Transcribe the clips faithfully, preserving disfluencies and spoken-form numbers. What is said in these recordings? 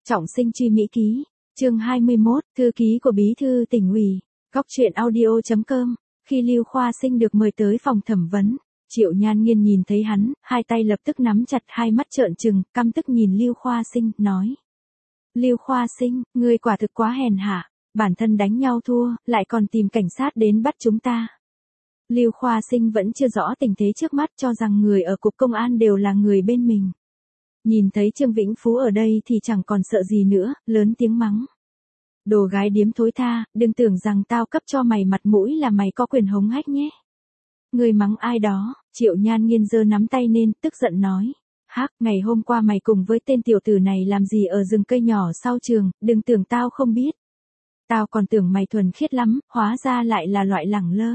Trọng sinh truy Mỹ ký, chương hai mươi mốt, thư ký của bí thư tỉnh ủy, góc truyện audio chấm com. Khi Lưu Khoa Sinh được mời tới phòng thẩm vấn, Triệu Nhan Nghiên nhìn thấy hắn, hai tay lập tức nắm chặt, hai mắt trợn trừng, căm tức nhìn Lưu Khoa Sinh, nói: Lưu Khoa Sinh, ngươi quả thực quá hèn hạ, bản thân đánh nhau thua, lại còn tìm cảnh sát đến bắt chúng ta. Lưu Khoa Sinh vẫn chưa rõ tình thế trước mắt, cho rằng người ở cục công an đều là người bên mình. Nhìn thấy Trương Vĩnh Phú ở đây thì chẳng còn sợ gì nữa, lớn tiếng mắng: Đồ gái điếm thối tha, đừng tưởng rằng tao cấp cho mày mặt mũi là mày có quyền hống hách nhé. Người mắng ai đó? Triệu Nhan Nghiên giơ nắm tay lên, tức giận nói: Hắc, ngày hôm qua mày cùng với tên tiểu tử này làm gì ở rừng cây nhỏ sau trường, đừng tưởng tao không biết. Tao còn tưởng mày thuần khiết lắm, hóa ra lại là loại lẳng lơ.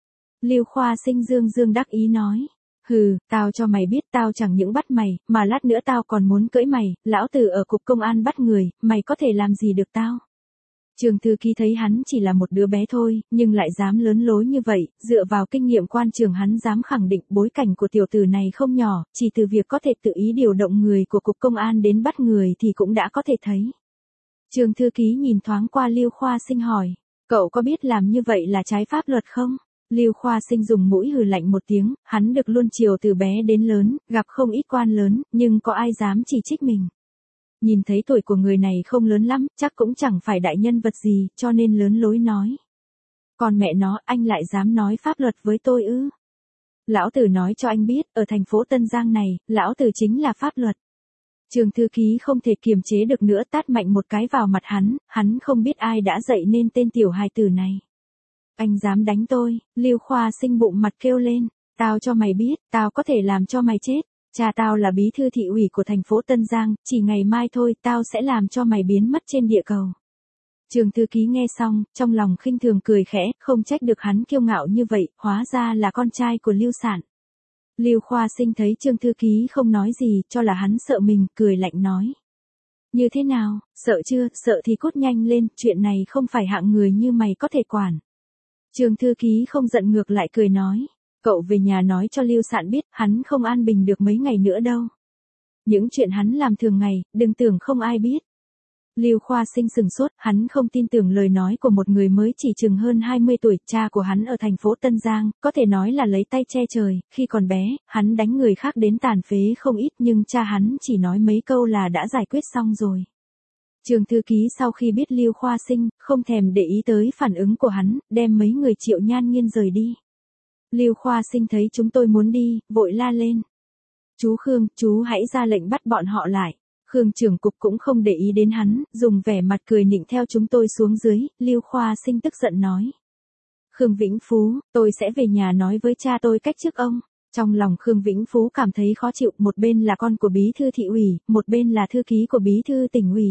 Lưu Khoa Sinh dương dương đắc ý nói: Hừ, tao cho mày biết tao chẳng những bắt mày, mà lát nữa tao còn muốn cưỡi mày, lão tử ở cục công an bắt người, mày có thể làm gì được tao. Trường thư ký thấy hắn chỉ là một đứa bé thôi, nhưng lại dám lớn lối như vậy, dựa vào kinh nghiệm quan trường hắn dám khẳng định bối cảnh của tiểu tử này không nhỏ, chỉ từ việc có thể tự ý điều động người của cục công an đến bắt người thì cũng đã có thể thấy. Trường thư ký nhìn thoáng qua Lưu Khoa Sinh hỏi: Cậu có biết làm như vậy là trái pháp luật không? Lưu Khoa Sinh dùng mũi hừ lạnh một tiếng, hắn được luông chiều từ bé đến lớn, gặp không ít quan lớn, nhưng có ai dám chỉ trích mình. Nhìn thấy tuổi của người này không lớn lắm, chắc cũng chẳng phải đại nhân vật gì, cho nên lớn lối nói: Còn mẹ nó, anh lại dám nói pháp luật với tôi ư? Lão tử nói cho anh biết, ở thành phố Tân Giang này, lão tử chính là pháp luật. Trường thư ký không thể kiềm chế được nữa, tát mạnh một cái vào mặt hắn, hắn không biết ai đã dạy nên tên tiểu hài tử này. Anh dám đánh tôi? Lưu Khoa Sinh bụng mặt kêu lên: Tao cho mày biết, tao có thể làm cho mày chết. Cha tao là bí thư thị ủy của thành phố Tân Giang, chỉ ngày mai thôi, tao sẽ làm cho mày biến mất trên địa cầu. Trường thư ký nghe xong, trong lòng khinh thường cười khẽ, không trách được hắn kiêu ngạo như vậy, hóa ra là con trai của Lưu Sản. Lưu Khoa Sinh thấy Trương thư ký không nói gì, cho là hắn sợ mình, cười lạnh nói: Như thế nào, sợ chưa, sợ thì cút nhanh lên, chuyện này không phải hạng người như mày có thể quản. Trương thư ký không giận ngược lại cười nói: Cậu về nhà nói cho Lưu Sản biết, hắn không an bình được mấy ngày nữa đâu. Những chuyện hắn làm thường ngày, đừng tưởng không ai biết. Lưu Khoa Sinh sừng sốt, hắn không tin tưởng lời nói của một người mới chỉ chừng hơn hai mươi tuổi, cha của hắn ở thành phố Tân Giang, có thể nói là lấy tay che trời, khi còn bé, hắn đánh người khác đến tàn phế không ít nhưng cha hắn chỉ nói mấy câu là đã giải quyết xong rồi. Trường thư ký sau khi biết Lưu Khoa Sinh, không thèm để ý tới phản ứng của hắn, đem mấy người Triệu Nhan Nghiên rời đi. Lưu Khoa Sinh thấy chúng tôi muốn đi, vội la lên: Chú Khương, chú hãy ra lệnh bắt bọn họ lại. Khương trưởng cục cũng không để ý đến hắn, dùng vẻ mặt cười nịnh theo chúng tôi xuống dưới. Lưu Khoa Sinh tức giận nói: Khương Vĩnh Phú, tôi sẽ về nhà nói với cha tôi cách chức ông. Trong lòng Khương Vĩnh Phú cảm thấy khó chịu, một bên là con của bí thư thị ủy, một bên là thư ký của bí thư tỉnh ủy.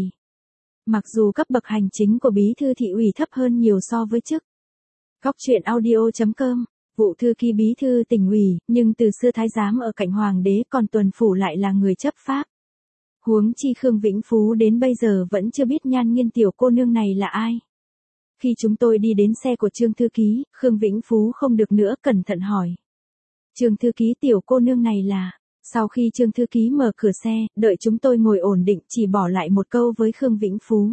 Mặc dù cấp bậc hành chính của bí thư thị ủy thấp hơn nhiều so với chức. Góc truyện audio chấm com. Vụ thư ký bí thư tỉnh ủy, nhưng từ xưa thái giám ở cạnh hoàng đế, còn tuần phủ lại là người chấp pháp. Huống chi Khương Vĩnh Phú đến bây giờ vẫn chưa biết Nhan Nghiên tiểu cô nương này là ai. Khi chúng tôi đi đến xe của Trương thư ký, Khương Vĩnh Phú không được nữa, cẩn thận hỏi: Trương thư ký, tiểu cô nương này là? Sau khi Trương thư ký mở cửa xe, đợi chúng tôi ngồi ổn định, chỉ bỏ lại một câu với Khương Vĩnh Phú: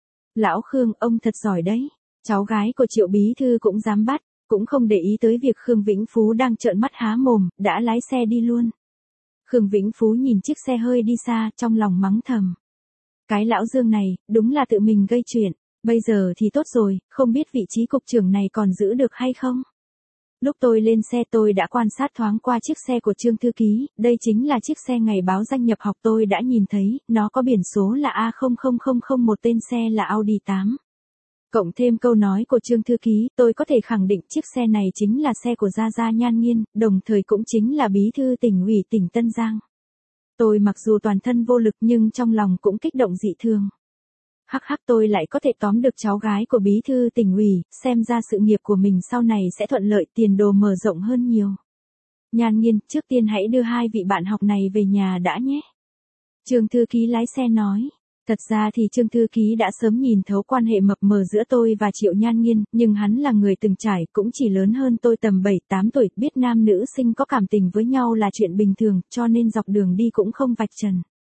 Lão Khương, ông thật giỏi đấy. Cháu gái của Triệu bí thư cũng dám bắt. Cũng không để ý tới việc Khương Vĩnh Phú đang trợn mắt há mồm, đã lái xe đi luôn. Khương Vĩnh Phú nhìn chiếc xe hơi đi xa, trong lòng mắng thầm: Cái lão Dương này, đúng là tự mình gây chuyện. Bây giờ thì tốt rồi, không biết vị trí cục trưởng này còn giữ được hay không. Lúc tôi lên xe tôi đã quan sát thoáng qua chiếc xe của Trương thư ký, đây chính là chiếc xe ngày báo danh nhập học tôi đã nhìn thấy, nó có biển số là A không không không không, một tên xe là Audi tám. Cộng thêm câu nói của Trương thư ký, tôi có thể khẳng định chiếc xe này chính là xe của Gia Gia Nhan Nghiên, đồng thời cũng chính là bí thư tỉnh ủy tỉnh Tân Giang. Tôi mặc dù toàn thân vô lực nhưng trong lòng cũng kích động dị thường. Hắc hắc, tôi lại có thể tóm được cháu gái của bí thư tỉnh ủy, xem ra sự nghiệp của mình sau này sẽ thuận lợi, tiền đồ mở rộng hơn nhiều. Nhan Nghiên, trước tiên hãy đưa hai vị bạn học này về nhà đã nhé. Trương thư ký lái xe nói. Thật ra thì Trương thư ký đã sớm nhìn thấu quan hệ mập mờ giữa tôi và Triệu Nhan Nghiên, nhưng hắn là người từng trải, cũng chỉ lớn hơn tôi tầm bảy tám tuổi, biết nam nữ sinh có cảm tình với nhau là chuyện bình thường, cho nên dọc đường đi cũng không vạch trần.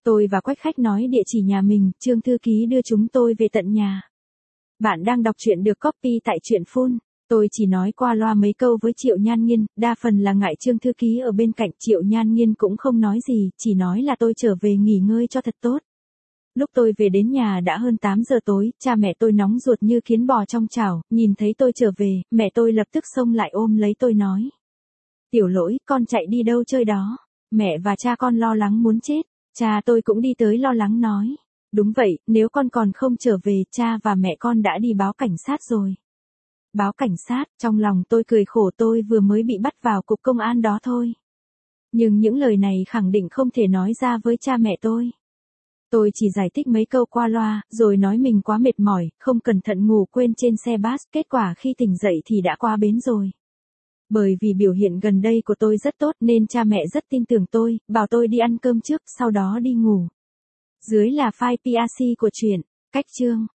Tôi và Quách khách nói địa chỉ nhà mình, Trương thư ký đưa chúng tôi về tận nhà. Bạn đang đọc truyện được copy tại truyện phun. Tôi chỉ nói qua loa mấy câu với Triệu Nhan Nghiên, đa phần là ngại Trương thư ký ở bên cạnh. Triệu Nhan Nghiên cũng không nói gì, chỉ nói là tôi trở về nghỉ ngơi cho thật tốt. Lúc tôi về đến nhà đã hơn tám giờ tối, cha mẹ tôi nóng ruột như kiến bò trong chảo, nhìn thấy tôi trở về, mẹ tôi lập tức xông lại ôm lấy tôi nói. Tiểu Lỗi, con chạy đi đâu chơi đó? Mẹ và cha con lo lắng muốn chết. Cha tôi cũng đi tới lo lắng nói. Đúng vậy, nếu con còn không trở về, cha và mẹ con đã đi báo cảnh sát rồi. Báo cảnh sát, trong lòng tôi cười khổ, tôi vừa mới bị bắt vào cục công an đó thôi. Nhưng những lời này khẳng định không thể nói ra với cha mẹ tôi. Tôi chỉ giải thích mấy câu qua loa, rồi nói mình quá mệt mỏi, không cẩn thận ngủ quên trên xe bus, kết quả khi tỉnh dậy thì đã qua bến rồi. Bởi vì biểu hiện gần đây của tôi rất tốt nên cha mẹ rất tin tưởng tôi, bảo tôi đi ăn cơm trước, sau đó đi ngủ. Dưới là file pê a xê của truyện, cách chương.